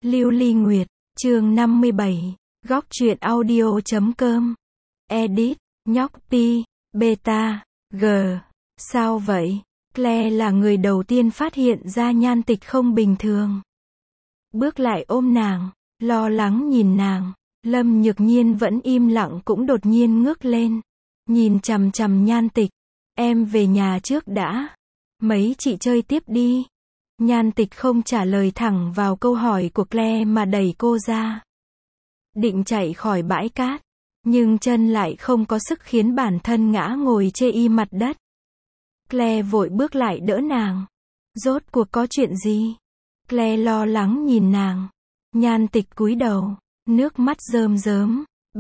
Lưu Ly Nguyệt, chương 57, góc truyện audio.com. Edit, nhóc Pi, Beta, G. Sao vậy? Claire là người đầu tiên phát hiện ra Nhan Tịch không bình thường. Bước lại ôm nàng, lo lắng nhìn nàng. Lâm Nhược Nhiên vẫn im lặng cũng đột nhiên ngước lên, nhìn chằm chằm Nhan Tịch. Em về nhà trước đã. Mấy chị chơi tiếp đi. Nhan Tịch không trả lời thẳng vào câu hỏi của Claire mà đẩy cô ra. Định chạy khỏi bãi cát, nhưng chân lại không có sức khiến bản thân ngã ngồi chê y mặt đất. Claire vội bước lại đỡ nàng. Rốt cuộc có chuyện gì? Claire lo lắng nhìn nàng. Nhan Tịch cúi đầu, nước mắt rơm rớm.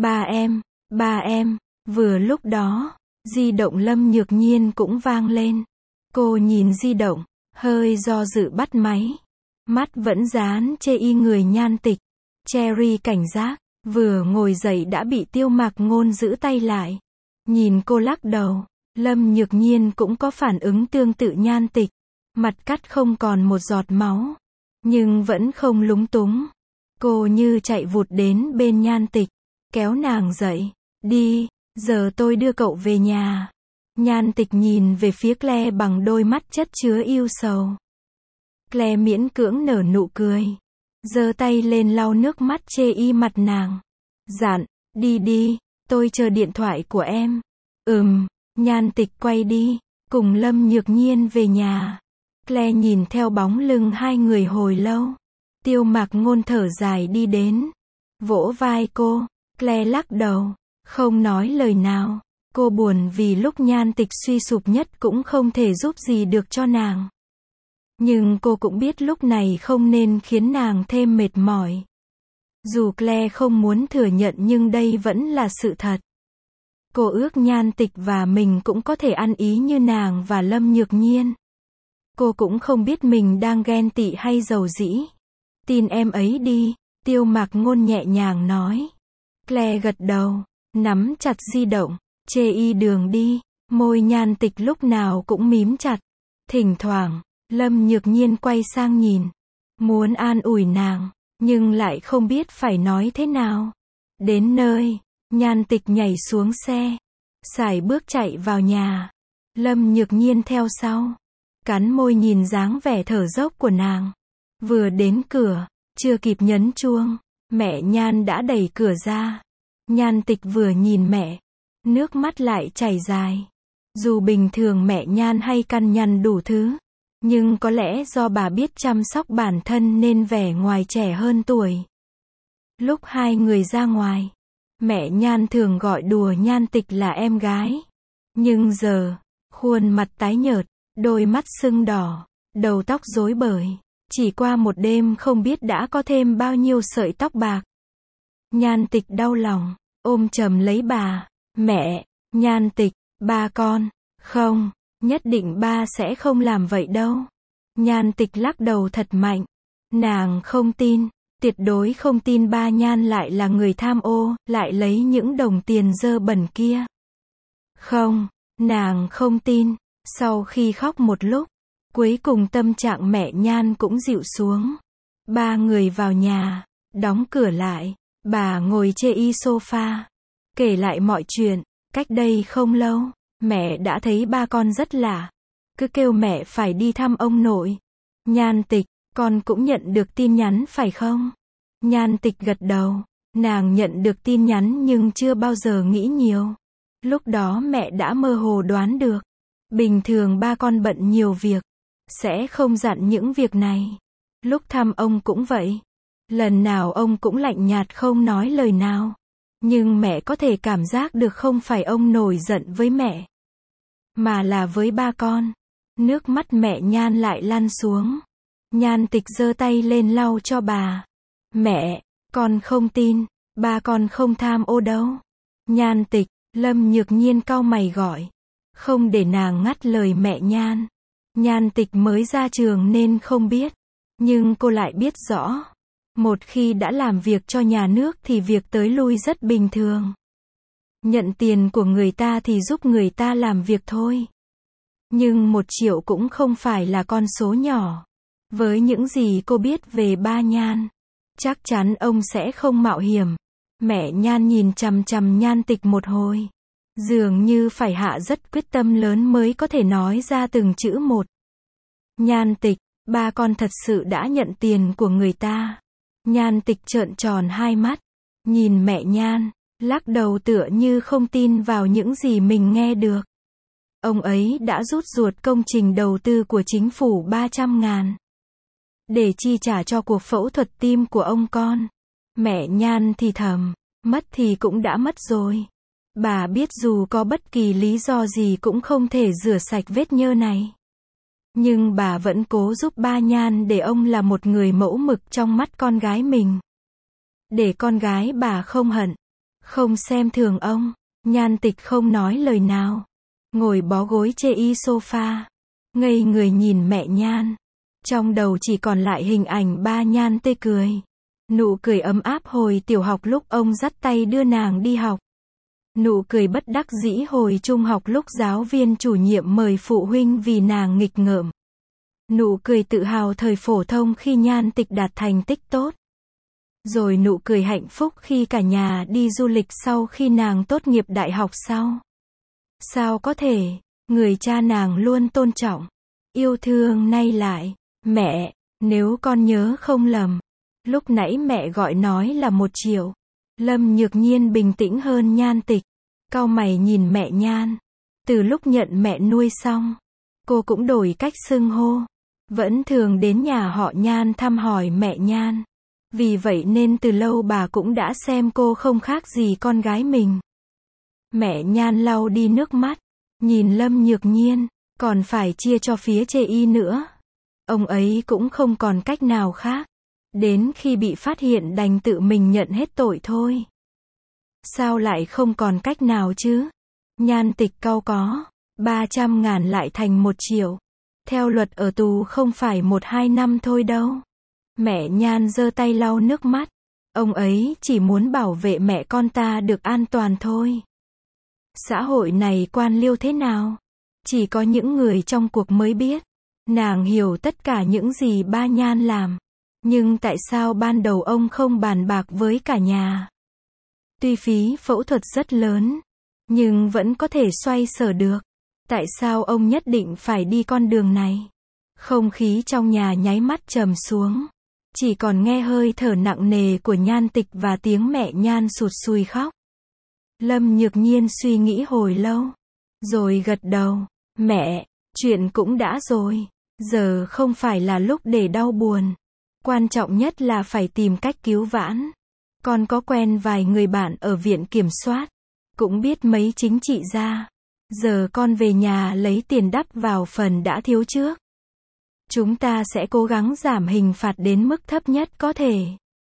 Ba em. Vừa lúc đó, di động Lâm Nhược Nhiên cũng vang lên. Cô nhìn di động, hơi do dự bắt máy. Mắt vẫn dán chê y người Nhan Tịch. Cherry cảnh giác, vừa ngồi dậy đã bị Tiêu Mạc Ngôn giữ tay lại. Nhìn cô lắc đầu, Lâm Nhược Nhiên cũng có phản ứng tương tự Nhan Tịch. Mặt cắt không còn một giọt máu, nhưng vẫn không lúng túng. Cô như chạy vụt đến bên Nhan Tịch, kéo nàng dậy. Đi, giờ tôi đưa cậu về nhà. Nhan Tịch nhìn về phía Claire bằng đôi mắt chất chứa yêu sầu. Claire miễn cưỡng nở nụ cười, giơ tay lên lau nước mắt chê y mặt nàng. Dặn, đi, tôi chờ điện thoại của em. Nhan Tịch quay đi, cùng Lâm Nhược Nhiên về nhà. Claire nhìn theo bóng lưng hai người hồi lâu. Tiêu Mạc Ngôn thở dài đi đến, vỗ vai cô. Claire lắc đầu, không nói lời nào. Cô buồn vì lúc Nhan Tịch suy sụp nhất cũng không thể giúp gì được cho nàng. Nhưng cô cũng biết lúc này không nên khiến nàng thêm mệt mỏi. Dù Claire không muốn thừa nhận nhưng đây vẫn là sự thật. Cô ước Nhan Tịch và mình cũng có thể ăn ý như nàng và Lâm Nhược Nhiên. Cô cũng không biết mình đang ghen tị hay giàu dĩ. Tin em ấy đi, Tiêu Mạc Ngôn nhẹ nhàng nói. Claire gật đầu, nắm chặt di động, chê y đường đi. Môi Nhan Tịch lúc nào cũng mím chặt. Thỉnh thoảng, Lâm Nhược Nhiên quay sang nhìn, muốn an ủi nàng, nhưng lại không biết phải nói thế nào. Đến nơi, Nhan Tịch nhảy xuống xe, sải bước chạy vào nhà. Lâm Nhược Nhiên theo sau, cắn môi nhìn dáng vẻ thở dốc của nàng. Vừa đến cửa, chưa kịp nhấn chuông, mẹ Nhan đã đẩy cửa ra. Nhan Tịch vừa nhìn mẹ, nước mắt lại chảy dài. Dù bình thường mẹ Nhan hay căn nhằn đủ thứ, nhưng có lẽ do bà biết chăm sóc bản thân nên vẻ ngoài trẻ hơn tuổi. Lúc hai người ra ngoài, mẹ Nhan thường gọi đùa Nhan Tịch là em gái. Nhưng giờ, khuôn mặt tái nhợt, đôi mắt sưng đỏ, đầu tóc rối bời. Chỉ qua một đêm không biết đã có thêm bao nhiêu sợi tóc bạc. Nhan Tịch đau lòng, ôm chầm lấy bà. Mẹ, Nhan Tịch, ba con. Không, nhất định ba sẽ không làm vậy đâu. Nhan Tịch lắc đầu thật mạnh. Nàng không tin, tuyệt đối không tin ba Nhan lại là người tham ô, lại lấy những đồng tiền dơ bẩn kia. Không, nàng không tin. Sau khi khóc một lúc, cuối cùng tâm trạng mẹ Nhan cũng dịu xuống. Ba người vào nhà, đóng cửa lại. Bà ngồi chê y sofa, kể lại mọi chuyện. Cách đây không lâu, mẹ đã thấy ba con rất lạ. Cứ kêu mẹ phải đi thăm ông nội. Nhan Tịch, con cũng nhận được tin nhắn phải không? Nhan Tịch gật đầu. Nàng nhận được tin nhắn nhưng chưa bao giờ nghĩ nhiều. Lúc đó mẹ đã mơ hồ đoán được. Bình thường ba con bận nhiều việc, sẽ không dặn những việc này. Lúc thăm ông cũng vậy. Lần nào ông cũng lạnh nhạt không nói lời nào. Nhưng mẹ có thể cảm giác được không phải ông nổi giận với mẹ, mà là với ba con. Nước mắt mẹ Nhan lại lăn xuống. Nhan Tịch giơ tay lên lau cho bà. Mẹ, con không tin, ba con không tham ô đâu. Nhan Tịch, Lâm Nhược Nhiên cau mày gọi. Không để nàng ngắt lời mẹ Nhan. Nhan Tịch mới ra trường nên không biết. Nhưng cô lại biết rõ. Một khi đã làm việc cho nhà nước thì việc tới lui rất bình thường. Nhận tiền của người ta thì giúp người ta làm việc thôi. Nhưng 1 triệu cũng không phải là con số nhỏ. Với những gì cô biết về ba Nhan, Chắc chắn ông sẽ không mạo hiểm. Mẹ Nhan nhìn chằm chằm Nhan Tịch một hồi. Dường như phải hạ rất quyết tâm lớn mới có thể nói ra từng chữ một. Nhan Tịch, ba con thật sự đã nhận tiền của người ta. Nhan Tịch trợn tròn hai mắt, nhìn mẹ Nhan, lắc đầu tựa như không tin vào những gì mình nghe được. Ông ấy đã rút ruột công trình đầu tư của chính phủ 300.000 để chi trả cho cuộc phẫu thuật tim của ông con. Mẹ Nhan thì thầm, mất thì cũng đã mất rồi. Bà biết dù có bất kỳ lý do gì cũng không thể rửa sạch vết nhơ này. Nhưng bà vẫn cố giúp ba Nhan để ông là một người mẫu mực trong mắt con gái mình. Để con gái bà không hận, không xem thường ông. Nhan Tịch không nói lời nào, ngồi bó gối chê y sofa, ngây người nhìn mẹ Nhan. Trong đầu chỉ còn lại hình ảnh ba Nhan tê cười. Nụ cười ấm áp hồi tiểu học lúc ông dắt tay đưa nàng đi học. Nụ cười bất đắc dĩ hồi trung học lúc giáo viên chủ nhiệm mời phụ huynh vì nàng nghịch ngợm. Nụ cười tự hào thời phổ thông khi Nhan Tịch đạt thành tích tốt. Rồi nụ cười hạnh phúc khi cả nhà đi du lịch sau khi nàng tốt nghiệp đại học sau. Sao có thể, người cha nàng luôn tôn trọng, yêu thương nay lại, mẹ, nếu con nhớ không lầm, lúc nãy mẹ gọi nói là 1 triệu. Lâm Nhược Nhiên bình tĩnh hơn Nhan Tịch, cau mày nhìn mẹ Nhan. Từ lúc nhận mẹ nuôi xong, cô cũng đổi cách xưng hô. Vẫn thường đến nhà họ Nhan thăm hỏi mẹ Nhan. Vì vậy nên từ lâu bà cũng đã xem cô không khác gì con gái mình. Mẹ Nhan lau đi nước mắt, nhìn Lâm Nhược Nhiên, còn phải chia cho phía chê y nữa. Ông ấy cũng không còn cách nào khác. Đến khi bị phát hiện đành tự mình nhận hết tội thôi. Sao lại không còn cách nào chứ? Nhan Tịch cau có, 300.000 lại thành 1 triệu. Theo luật ở tù không phải 1-2 năm thôi đâu. Mẹ Nhan giơ tay lau nước mắt. Ông ấy chỉ muốn bảo vệ mẹ con ta được an toàn thôi. Xã hội này quan liêu thế nào? Chỉ có những người trong cuộc mới biết. Nàng hiểu tất cả những gì ba Nhan làm. Nhưng tại sao ban đầu ông không bàn bạc với cả nhà? Tuy phí phẫu thuật rất lớn, nhưng vẫn có thể xoay sở được. Tại sao ông nhất định phải đi con đường này? Không khí trong nhà nháy mắt trầm xuống. Chỉ còn nghe hơi thở nặng nề của Nhan Tịch và tiếng mẹ Nhan sụt sùi khóc. Lâm Nhược Nhiên suy nghĩ hồi lâu, rồi gật đầu. Mẹ, chuyện cũng đã rồi. Giờ không phải là lúc để đau buồn. Quan trọng nhất là phải tìm cách cứu vãn. Con có quen vài người bạn ở viện kiểm soát, cũng biết mấy chính trị gia. Giờ con về nhà lấy tiền đắp vào phần đã thiếu trước. Chúng ta sẽ cố gắng giảm hình phạt đến mức thấp nhất có thể.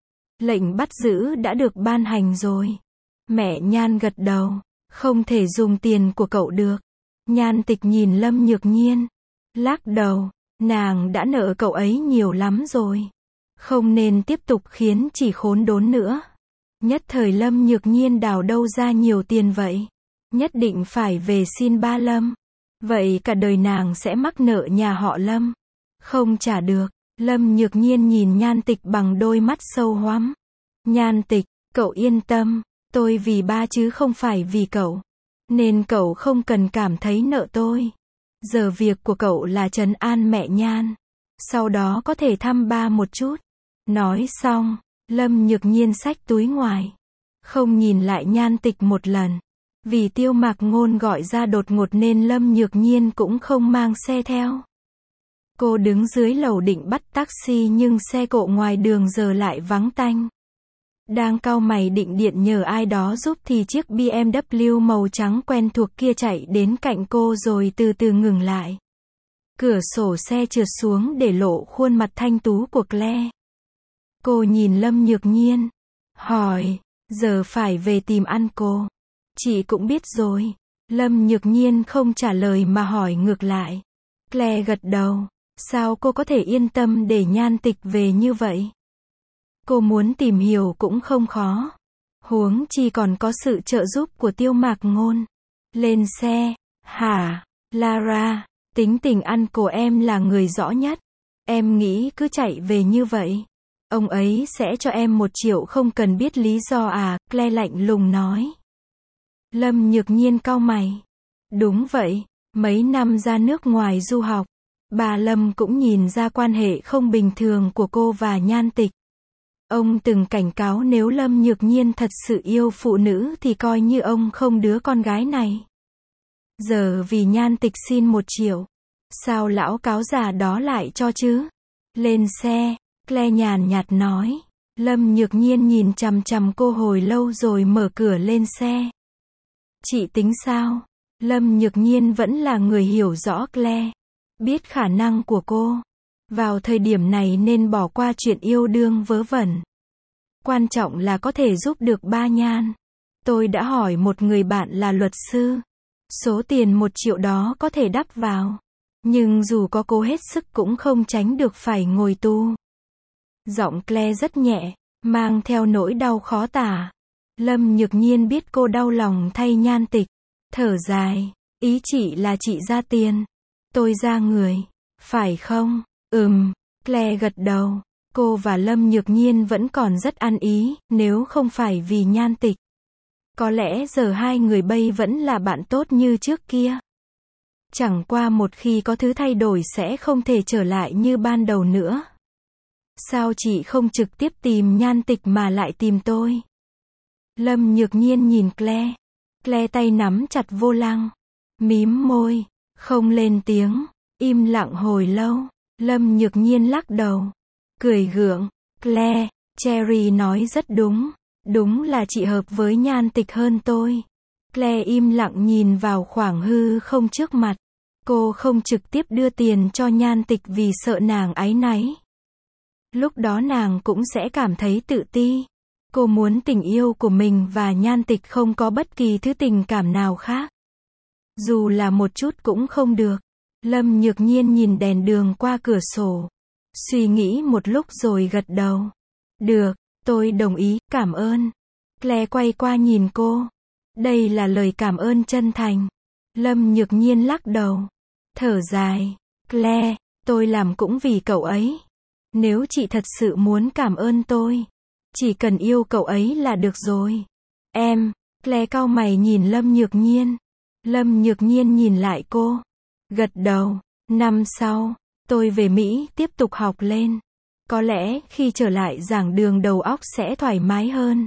Lệnh bắt giữ đã được ban hành rồi. Mẹ Nhan gật đầu. Không thể dùng tiền của cậu được. Nhan Tịch nhìn Lâm Nhược Nhiên, lắc đầu. Nàng đã nợ cậu ấy nhiều lắm rồi. Không nên tiếp tục khiến chỉ khốn đốn nữa. Nhất thời Lâm Nhược Nhiên đào đâu ra nhiều tiền vậy? Nhất định phải về xin ba Lâm. Vậy cả đời nàng sẽ mắc nợ nhà họ Lâm. Không trả được. Lâm Nhược Nhiên nhìn Nhan Tịch bằng đôi mắt sâu hoắm. Nhan Tịch, cậu yên tâm. Tôi vì ba chứ không phải vì cậu. Nên cậu không cần cảm thấy nợ tôi. Giờ việc của cậu là trấn an mẹ Nhan. Sau đó có thể thăm ba một chút. Nói xong, Lâm Nhược Nhiên xách túi ngoài. Không nhìn lại Nhan Tịch một lần. Vì Tiêu Mạc Ngôn gọi ra đột ngột nên Lâm Nhược Nhiên cũng không mang xe theo. Cô đứng dưới lầu định bắt taxi nhưng xe cộ ngoài đường giờ lại vắng tanh. Đang cau mày định điện nhờ ai đó giúp thì chiếc BMW màu trắng quen thuộc kia chạy đến cạnh cô rồi từ từ ngừng lại. Cửa sổ xe trượt xuống để lộ khuôn mặt thanh tú của Claire. Cô nhìn Lâm Nhược Nhiên, hỏi, giờ phải về tìm ăn cô. Chị cũng biết rồi. Lâm Nhược Nhiên không trả lời mà hỏi ngược lại. Claire gật đầu. Sao cô có thể yên tâm để Nhan Tịch về như vậy? Cô muốn tìm hiểu cũng không khó. Huống chi còn có sự trợ giúp của Tiêu Mạc Ngôn. Lên xe. Hả? Lara, tính tình ăn của em là người rõ nhất. Em nghĩ cứ chạy về như vậy. Ông ấy sẽ cho em 1 triệu không cần biết lý do à, Claire lạnh lùng nói. Lâm Nhược Nhiên cau mày. Đúng vậy, mấy năm ra nước ngoài du học, bà Lâm cũng nhìn ra quan hệ không bình thường của cô và Nhan Tịch. Ông từng cảnh cáo nếu Lâm Nhược Nhiên thật sự yêu phụ nữ thì coi như ông không đứa con gái này. Giờ vì Nhan Tịch xin 1 triệu, sao lão cáo già đó lại cho chứ? Lên xe, Claire nhàn nhạt nói. Lâm Nhược Nhiên nhìn chằm chằm cô hồi lâu rồi mở cửa lên xe. Chị tính sao? Lâm Nhược Nhiên vẫn là người hiểu rõ Claire, biết khả năng của cô. Vào thời điểm này nên bỏ qua chuyện yêu đương vớ vẩn. Quan trọng là có thể giúp được ba Nhan. Tôi đã hỏi một người bạn là luật sư. Số tiền 1 triệu đó có thể đắp vào. Nhưng dù có cố hết sức cũng không tránh được phải ngồi tù. Giọng Claire rất nhẹ, mang theo nỗi đau khó tả. Lâm Nhược Nhiên biết cô đau lòng thay Nhan Tịch. Thở dài, ý chị là chị ra tiền, tôi ra người, phải không? Claire gật đầu. Cô và Lâm Nhược Nhiên vẫn còn rất ăn ý, nếu không phải vì Nhan Tịch. Có lẽ giờ hai người bây vẫn là bạn tốt như trước kia. Chẳng qua một khi có thứ thay đổi sẽ không thể trở lại như ban đầu nữa. Sao chị không trực tiếp tìm Nhan Tịch mà lại tìm tôi? Lâm Nhược Nhiên nhìn Claire. Claire tay nắm chặt vô lăng, mím môi, không lên tiếng, im lặng hồi lâu. Lâm Nhược Nhiên lắc đầu, cười gượng. Claire, Cherry nói rất đúng. Đúng là chị hợp với Nhan Tịch hơn tôi. Claire im lặng nhìn vào khoảng hư không trước mặt. Cô không trực tiếp đưa tiền cho Nhan Tịch vì sợ nàng áy náy. Lúc đó nàng cũng sẽ cảm thấy tự ti. Cô muốn tình yêu của mình và Nhan Tịch không có bất kỳ thứ tình cảm nào khác. Dù là một chút cũng không được. Lâm Nhược Nhiên nhìn đèn đường qua cửa sổ. Suy nghĩ một lúc rồi gật đầu. Được, tôi đồng ý, cảm ơn. Claire quay qua nhìn cô. Đây là lời cảm ơn chân thành. Lâm Nhược Nhiên lắc đầu. Thở dài. Claire, tôi làm cũng vì cậu ấy. Nếu chị thật sự muốn cảm ơn tôi, chỉ cần yêu cậu ấy là được rồi. Claire cau mày nhìn Lâm Nhược Nhiên. Lâm Nhược Nhiên nhìn lại cô. Gật đầu. Năm sau, tôi về Mỹ tiếp tục học lên. Có lẽ khi trở lại giảng đường đầu óc sẽ thoải mái hơn.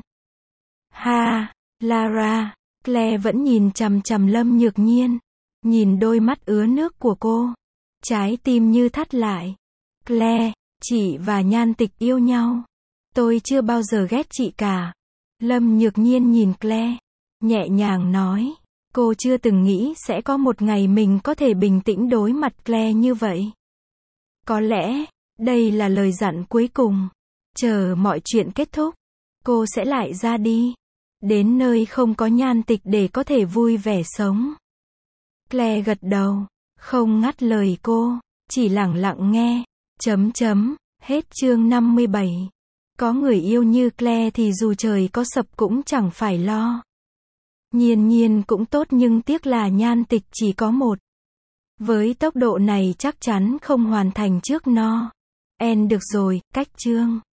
Ha, Lara. Claire vẫn nhìn chằm chằm Lâm Nhược Nhiên. Nhìn đôi mắt ứa nước của cô. Trái tim như thắt lại. Claire, chị và Nhan Tịch yêu nhau. Tôi chưa bao giờ ghét chị cả. Lâm Nhược Nhiên nhìn Claire, nhẹ nhàng nói. Cô chưa từng nghĩ sẽ có một ngày mình có thể bình tĩnh đối mặt Claire như vậy. Có lẽ, đây là lời dặn cuối cùng. Chờ mọi chuyện kết thúc, cô sẽ lại ra đi. Đến nơi không có Nhan Tịch để có thể vui vẻ sống. Claire gật đầu, không ngắt lời cô, chỉ lặng lặng nghe. Hết chương 57. Có người yêu như Claire thì dù trời có sập cũng chẳng phải lo. Nhiên Nhiên cũng tốt nhưng tiếc là Nhan Tịch chỉ có 1. Với tốc độ này chắc chắn không hoàn thành trước no. Được rồi, cách chương.